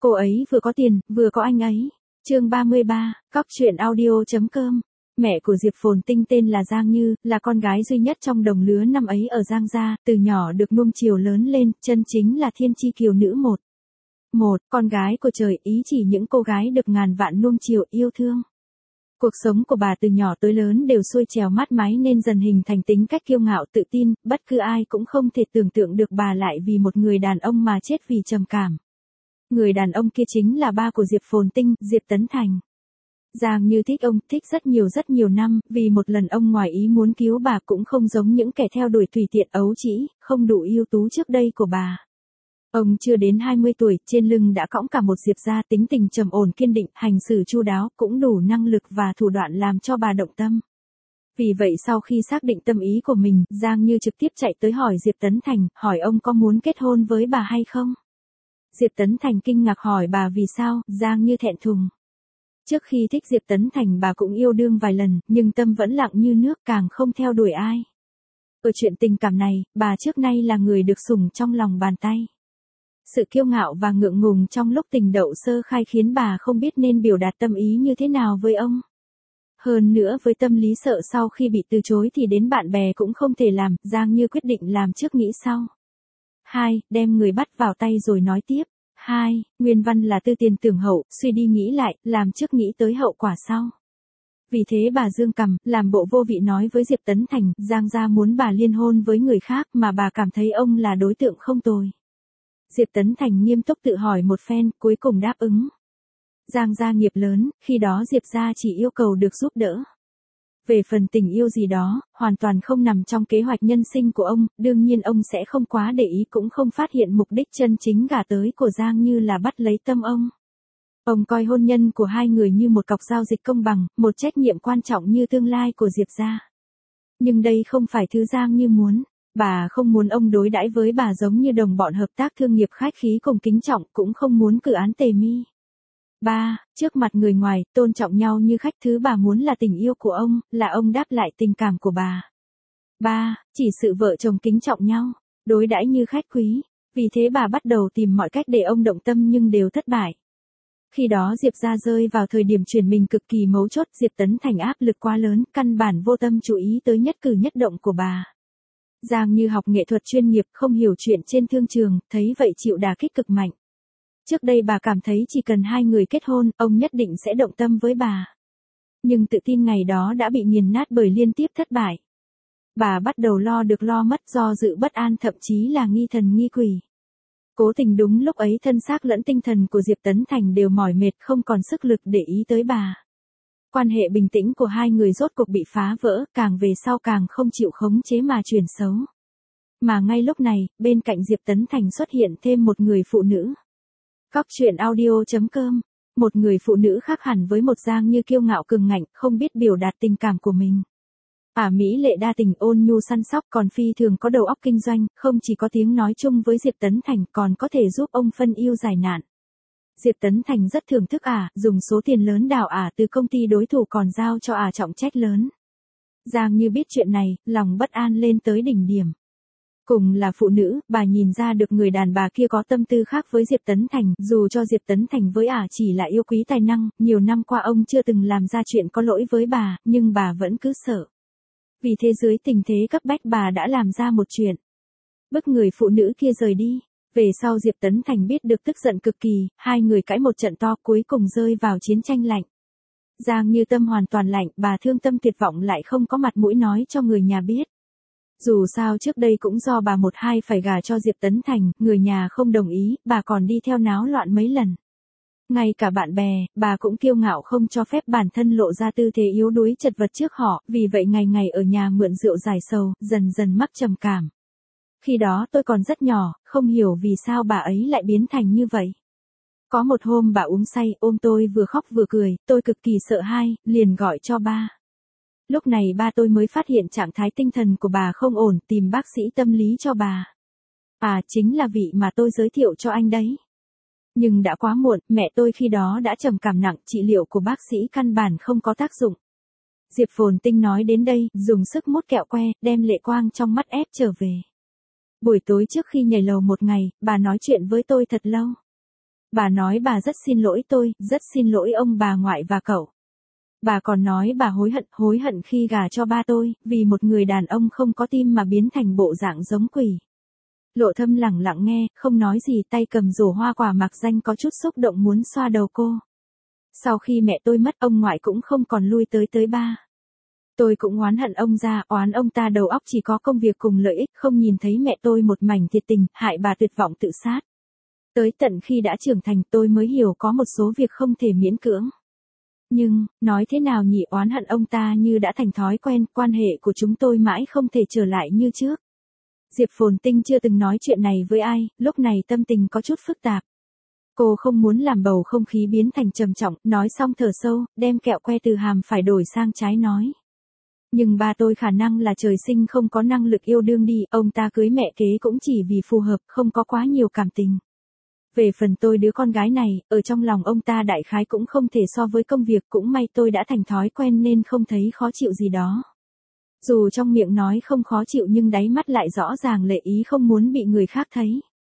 Cô ấy vừa có tiền, vừa có anh ấy. Chương 33, Cóc truyện audio.com. Mẹ của Diệp Phồn Tinh tên là Giang Như, là con gái duy nhất trong đồng lứa năm ấy ở Giang gia, từ nhỏ được nuông chiều lớn lên, chân chính là thiên chi kiều nữ một con gái của trời, ý chỉ những cô gái được ngàn vạn nuông chiều yêu thương. Cuộc sống của bà từ nhỏ tới lớn đều xuôi trèo mát mái nên dần hình thành tính cách kiêu ngạo tự tin, bất cứ ai cũng không thể tưởng tượng được bà lại vì một người đàn ông mà chết vì trầm cảm. Người đàn ông kia chính là ba của Diệp Phồn Tinh, Diệp Tấn Thành. Giang Như thích ông, thích rất nhiều năm, vì một lần ông ngoài ý muốn cứu bà cũng không giống những kẻ theo đuổi tùy tiện ấu trĩ, không đủ ưu tú trước đây của bà. Ông chưa đến 20 tuổi, trên lưng đã cõng cả một Diệp gia, tính tình trầm ổn kiên định, hành xử chu đáo, cũng đủ năng lực và thủ đoạn làm cho bà động tâm. Vì vậy sau khi xác định tâm ý của mình, Giang Như trực tiếp chạy tới hỏi Diệp Tấn Thành, hỏi ông có muốn kết hôn với bà hay không? Diệp Tấn Thành kinh ngạc hỏi bà vì sao, Giang Như thẹn thùng. Trước khi thích Diệp Tấn Thành bà cũng yêu đương vài lần, nhưng tâm vẫn lặng như nước, càng không theo đuổi ai. Ở chuyện tình cảm này, bà trước nay là người được sủng trong lòng bàn tay. Sự kiêu ngạo và ngượng ngùng trong lúc tình đậu sơ khai khiến bà không biết nên biểu đạt tâm ý như thế nào với ông. Hơn nữa với tâm lý sợ sau khi bị từ chối thì đến bạn bè cũng không thể làm, Giang Như quyết định làm trước nghĩ sau. 2. Đem người bắt vào tay rồi nói tiếp. 2. Nguyên văn là tư tiền tưởng hậu, suy đi nghĩ lại, làm trước nghĩ tới hậu quả sau. Vì thế bà dương cằm, làm bộ vô vị nói với Diệp Tấn Thành, Giang gia muốn bà liên hôn với người khác mà bà cảm thấy ông là đối tượng không tồi. Diệp Tấn Thành nghiêm túc tự hỏi một phen, cuối cùng đáp ứng. Giang gia nghiệp lớn, khi đó Diệp gia chỉ yêu cầu được giúp đỡ. Về phần tình yêu gì đó, hoàn toàn không nằm trong kế hoạch nhân sinh của ông, đương nhiên ông sẽ không quá để ý cũng không phát hiện mục đích chân chính gả tới của Giang Như là bắt lấy tâm ông. Ông coi hôn nhân của hai người như một cọc giao dịch công bằng, một trách nhiệm quan trọng như tương lai của Diệp gia. Nhưng đây không phải thứ Giang Như muốn. Bà không muốn ông đối đãi với bà giống như đồng bọn hợp tác thương nghiệp khách khí cùng kính trọng, cũng không muốn cử án tề mi. 3. Trước mặt người ngoài, tôn trọng nhau như khách, thứ bà muốn là tình yêu của ông, là ông đáp lại tình cảm của bà. 3. Chỉ sự vợ chồng kính trọng nhau, đối đãi như khách quý. Vì thế bà bắt đầu tìm mọi cách để ông động tâm nhưng đều thất bại. Khi đó Diệp gia rơi vào thời điểm chuyển mình cực kỳ mấu chốt, Diệp Tấn Thành áp lực quá lớn, căn bản vô tâm chú ý tới nhất cử nhất động của bà. Giang Như học nghệ thuật chuyên nghiệp, không hiểu chuyện trên thương trường, thấy vậy chịu đả kích cực mạnh. Trước đây bà cảm thấy chỉ cần hai người kết hôn, ông nhất định sẽ động tâm với bà. Nhưng tự tin ngày đó đã bị nghiền nát bởi liên tiếp thất bại. Bà bắt đầu lo được lo mất, do dự bất an, thậm chí là nghi thần nghi quỷ. Cố tình đúng lúc ấy thân xác lẫn tinh thần của Diệp Tấn Thành đều mỏi mệt, không còn sức lực để ý tới bà. Quan hệ bình tĩnh của hai người rốt cuộc bị phá vỡ, càng về sau càng không chịu khống chế mà chuyển xấu. Mà ngay lúc này, bên cạnh Diệp Tấn Thành xuất hiện thêm một người phụ nữ. Cóc truyện audio.com. Một người phụ nữ khác hẳn với một Giang Như kiêu ngạo cường ngạnh, không biết biểu đạt tình cảm của mình. Mỹ lệ đa tình, ôn nhu săn sóc, còn phi thường có đầu óc kinh doanh, không chỉ có tiếng nói chung với Diệp Tấn Thành còn có thể giúp ông phân ưu giải nạn. Diệp Tấn Thành rất thưởng thức dùng số tiền lớn đào từ công ty đối thủ còn giao cho trọng trách lớn. Giang Như biết chuyện này, lòng bất an lên tới đỉnh điểm. Cùng là phụ nữ, bà nhìn ra được người đàn bà kia có tâm tư khác với Diệp Tấn Thành, dù cho Diệp Tấn Thành với chỉ là yêu quý tài năng, nhiều năm qua ông chưa từng làm ra chuyện có lỗi với bà, nhưng bà vẫn cứ sợ. Vì thế dưới tình thế cấp bách bà đã làm ra một chuyện. Bức người phụ nữ kia rời đi. Về sau Diệp Tấn Thành biết được tức giận cực kỳ, hai người cãi một trận to cuối cùng rơi vào chiến tranh lạnh. Giang Như tâm hoàn toàn lạnh, bà thương tâm tuyệt vọng lại không có mặt mũi nói cho người nhà biết. Dù sao trước đây cũng do bà một hai phải gả cho Diệp Tấn Thành, người nhà không đồng ý, bà còn đi theo náo loạn mấy lần. Ngay cả bạn bè, bà cũng kiêu ngạo không cho phép bản thân lộ ra tư thế yếu đuối chật vật trước họ, vì vậy ngày ngày ở nhà mượn rượu giải sầu, dần dần mắc trầm cảm. Khi đó tôi còn rất nhỏ, không hiểu vì sao bà ấy lại biến thành như vậy. Có một hôm bà uống say, ôm tôi vừa khóc vừa cười, tôi cực kỳ sợ hãi, liền gọi cho ba. Lúc này ba tôi mới phát hiện trạng thái tinh thần của bà không ổn, tìm bác sĩ tâm lý cho bà. Chính là vị mà tôi giới thiệu cho anh đấy. Nhưng đã quá muộn, mẹ tôi khi đó đã trầm cảm nặng, trị liệu của bác sĩ căn bản không có tác dụng. Diệp Phồn Tinh nói đến đây, dùng sức mút kẹo que, đem lệ quang trong mắt ép trở về. Buổi tối trước khi nhảy lầu một ngày, bà nói chuyện với tôi thật lâu. Bà nói bà rất xin lỗi tôi, rất xin lỗi ông bà ngoại và cậu. Bà còn nói bà hối hận khi gả cho ba tôi, vì một người đàn ông không có tim mà biến thành bộ dạng giống quỷ. Lộ Thâm lẳng lặng nghe, không nói gì, tay cầm rổ hoa quả mạc danh có chút xúc động muốn xoa đầu cô. Sau khi mẹ tôi mất, ông ngoại cũng không còn lui tới ba. Tôi cũng oán hận ông ra, oán ông ta đầu óc chỉ có công việc cùng lợi ích, không nhìn thấy mẹ tôi một mảnh thiệt tình, hại bà tuyệt vọng tự sát. Tới tận khi đã trưởng thành tôi mới hiểu có một số việc không thể miễn cưỡng. Nhưng, nói thế nào nhỉ, oán hận ông ta như đã thành thói quen, quan hệ của chúng tôi mãi không thể trở lại như trước. Diệp Phồn Tinh chưa từng nói chuyện này với ai, lúc này tâm tình có chút phức tạp. Cô không muốn làm bầu không khí biến thành trầm trọng, nói xong thở sâu, đem kẹo que từ hàm phải đổi sang trái nói. Nhưng ba tôi khả năng là trời sinh không có năng lực yêu đương đi, ông ta cưới mẹ kế cũng chỉ vì phù hợp, không có quá nhiều cảm tình. Về phần tôi đứa con gái này, ở trong lòng ông ta đại khái cũng không thể so với công việc, cũng may tôi đã thành thói quen nên không thấy khó chịu gì đó. Dù trong miệng nói không khó chịu nhưng đáy mắt lại rõ ràng lệ ý không muốn bị người khác thấy.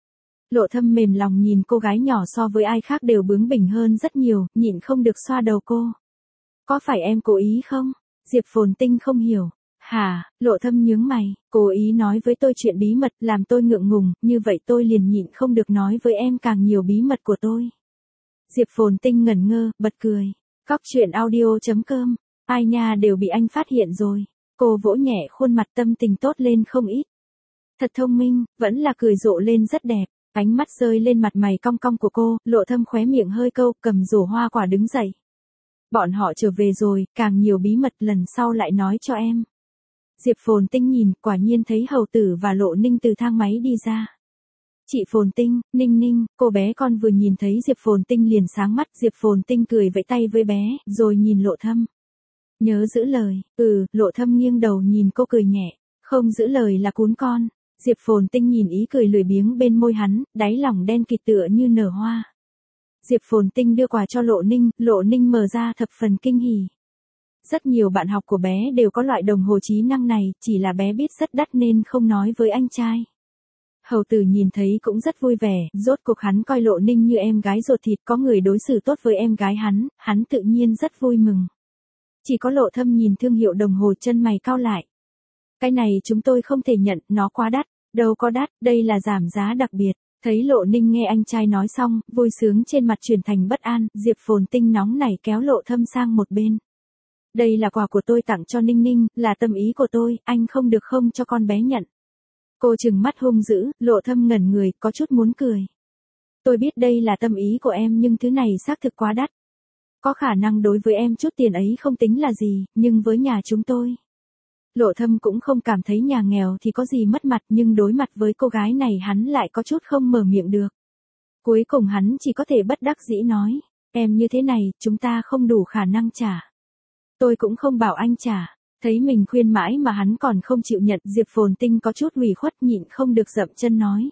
Lộ Thâm mềm lòng nhìn cô gái nhỏ so với ai khác đều bướng bỉnh hơn rất nhiều, nhịn không được xoa đầu cô. Có phải em cố ý không? Diệp Phồn Tinh không hiểu. Hả? Lộ Thâm nhướng mày, cố ý nói với tôi chuyện bí mật làm tôi ngượng ngùng, như vậy tôi liền nhịn không được nói với em càng nhiều bí mật của tôi. Diệp Phồn Tinh ngẩn ngơ, bật cười. Cóc truyện audio.com, ai nha đều bị anh phát hiện rồi. Cô vỗ nhẹ khuôn mặt tâm tình tốt lên không ít. Thật thông minh, vẫn là cười rộ lên rất đẹp. Ánh mắt rơi lên mặt mày cong cong của cô, Lộ Thâm khóe miệng hơi câu, cầm rổ hoa quả đứng dậy. Bọn họ trở về rồi, càng nhiều bí mật lần sau lại nói cho em. Diệp Phồn Tinh nhìn, quả nhiên thấy Hầu Tử và Lộ Ninh từ thang máy đi ra. Chị Phồn Tinh, Ninh Ninh, cô bé con vừa nhìn thấy Diệp Phồn Tinh liền sáng mắt, Diệp Phồn Tinh cười vẫy tay với bé, rồi nhìn Lộ Thâm. Nhớ giữ lời, Lộ Thâm nghiêng đầu nhìn cô cười nhẹ, không giữ lời là cún con. Diệp Phồn Tinh nhìn ý cười lười biếng bên môi hắn, đáy lòng đen kịt tựa như nở hoa. Diệp Phồn Tinh đưa quà cho Lộ Ninh mở ra thập phần kinh hỉ. Rất nhiều bạn học của bé đều có loại đồng hồ trí năng này, chỉ là bé biết rất đắt nên không nói với anh trai. Hầu Tử nhìn thấy cũng rất vui vẻ, rốt cuộc hắn coi Lộ Ninh như em gái ruột thịt, có người đối xử tốt với em gái hắn tự nhiên rất vui mừng. Chỉ có Lộ Thâm nhìn thương hiệu đồng hồ chân mày cau lại. Cái này chúng tôi không thể nhận, nó quá đắt. Đâu có đắt, đây là giảm giá đặc biệt. Thấy Lộ Ninh nghe anh trai nói xong, vui sướng trên mặt chuyển thành bất an, Diệp Phồn Tinh nóng nảy kéo Lộ Thâm sang một bên. Đây là quà của tôi tặng cho Ninh Ninh, là tâm ý của tôi, anh không được không cho con bé nhận. Cô trừng mắt hung dữ, Lộ Thâm ngẩn người, có chút muốn cười. Tôi biết đây là tâm ý của em nhưng thứ này xác thực quá đắt. Có khả năng đối với em chút tiền ấy không tính là gì, nhưng với nhà chúng tôi. Lộ Thâm cũng không cảm thấy nhà nghèo thì có gì mất mặt, nhưng đối mặt với cô gái này hắn lại có chút không mở miệng được. Cuối cùng hắn chỉ có thể bất đắc dĩ nói, em như thế này, chúng ta không đủ khả năng trả. Tôi cũng không bảo anh trả. Thấy mình khuyên mãi mà hắn còn không chịu nhận, Diệp Phồn Tinh có chút ủy khuất nhịn không được dậm chân nói.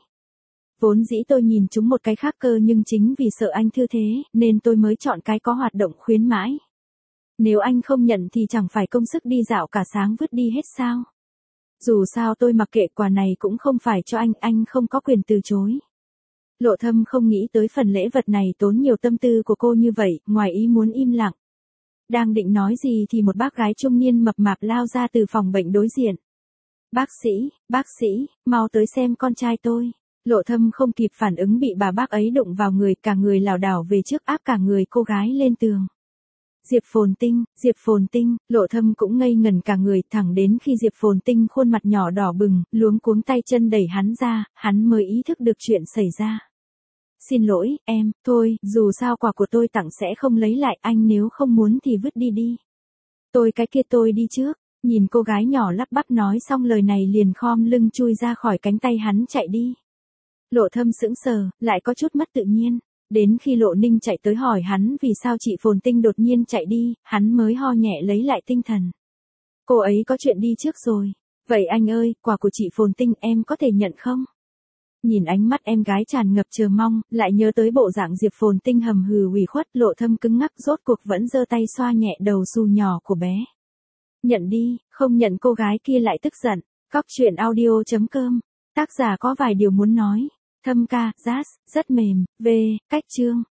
Vốn dĩ tôi nhìn chúng một cái khác cơ nhưng chính vì sợ anh thư thế, nên tôi mới chọn cái có hoạt động khuyến mãi. Nếu anh không nhận thì chẳng phải công sức đi dạo cả sáng vứt đi hết sao? Dù sao tôi mặc kệ, quà này cũng không phải cho anh không có quyền từ chối. Lộ Thâm không nghĩ tới phần lễ vật này tốn nhiều tâm tư của cô như vậy, ngoài ý muốn im lặng. Đang định nói gì thì một bác gái trung niên mập mạp lao ra từ phòng bệnh đối diện. Bác sĩ, mau tới xem con trai tôi. Lộ Thâm không kịp phản ứng bị bà bác ấy đụng vào người, cả người lảo đảo về trước áp cả người cô gái lên tường. Diệp Phồn Tinh, Lộ Thâm cũng ngây ngẩn cả người, thẳng đến khi Diệp Phồn Tinh khuôn mặt nhỏ đỏ bừng, luống cuống tay chân đẩy hắn ra, hắn mới ý thức được chuyện xảy ra. Xin lỗi, em, thôi, dù sao quà của tôi tặng sẽ không lấy lại, anh nếu không muốn thì vứt đi đi. Cái kia tôi đi trước. Nhìn cô gái nhỏ lắp bắp nói xong lời này liền khom lưng chui ra khỏi cánh tay hắn chạy đi. Lộ Thâm sững sờ, lại có chút mất tự nhiên. Đến khi Lộ Ninh chạy tới hỏi hắn vì sao chị Phồn Tinh đột nhiên chạy đi, hắn mới ho nhẹ lấy lại tinh thần. Cô ấy có chuyện đi trước rồi. Vậy anh ơi, quà của chị Phồn Tinh em có thể nhận không? Nhìn ánh mắt em gái tràn ngập chờ mong, lại nhớ tới bộ dạng Diệp Phồn Tinh hầm hừ ủy khuất, Lộ Thâm cứng ngắc rốt cuộc vẫn giơ tay xoa nhẹ đầu xù nhỏ của bé. Nhận đi, không nhận cô gái kia lại tức giận. Cóc truyện audio.com, tác giả có vài điều muốn nói. Thâm ca, jazz, rất mềm, v, cách chương.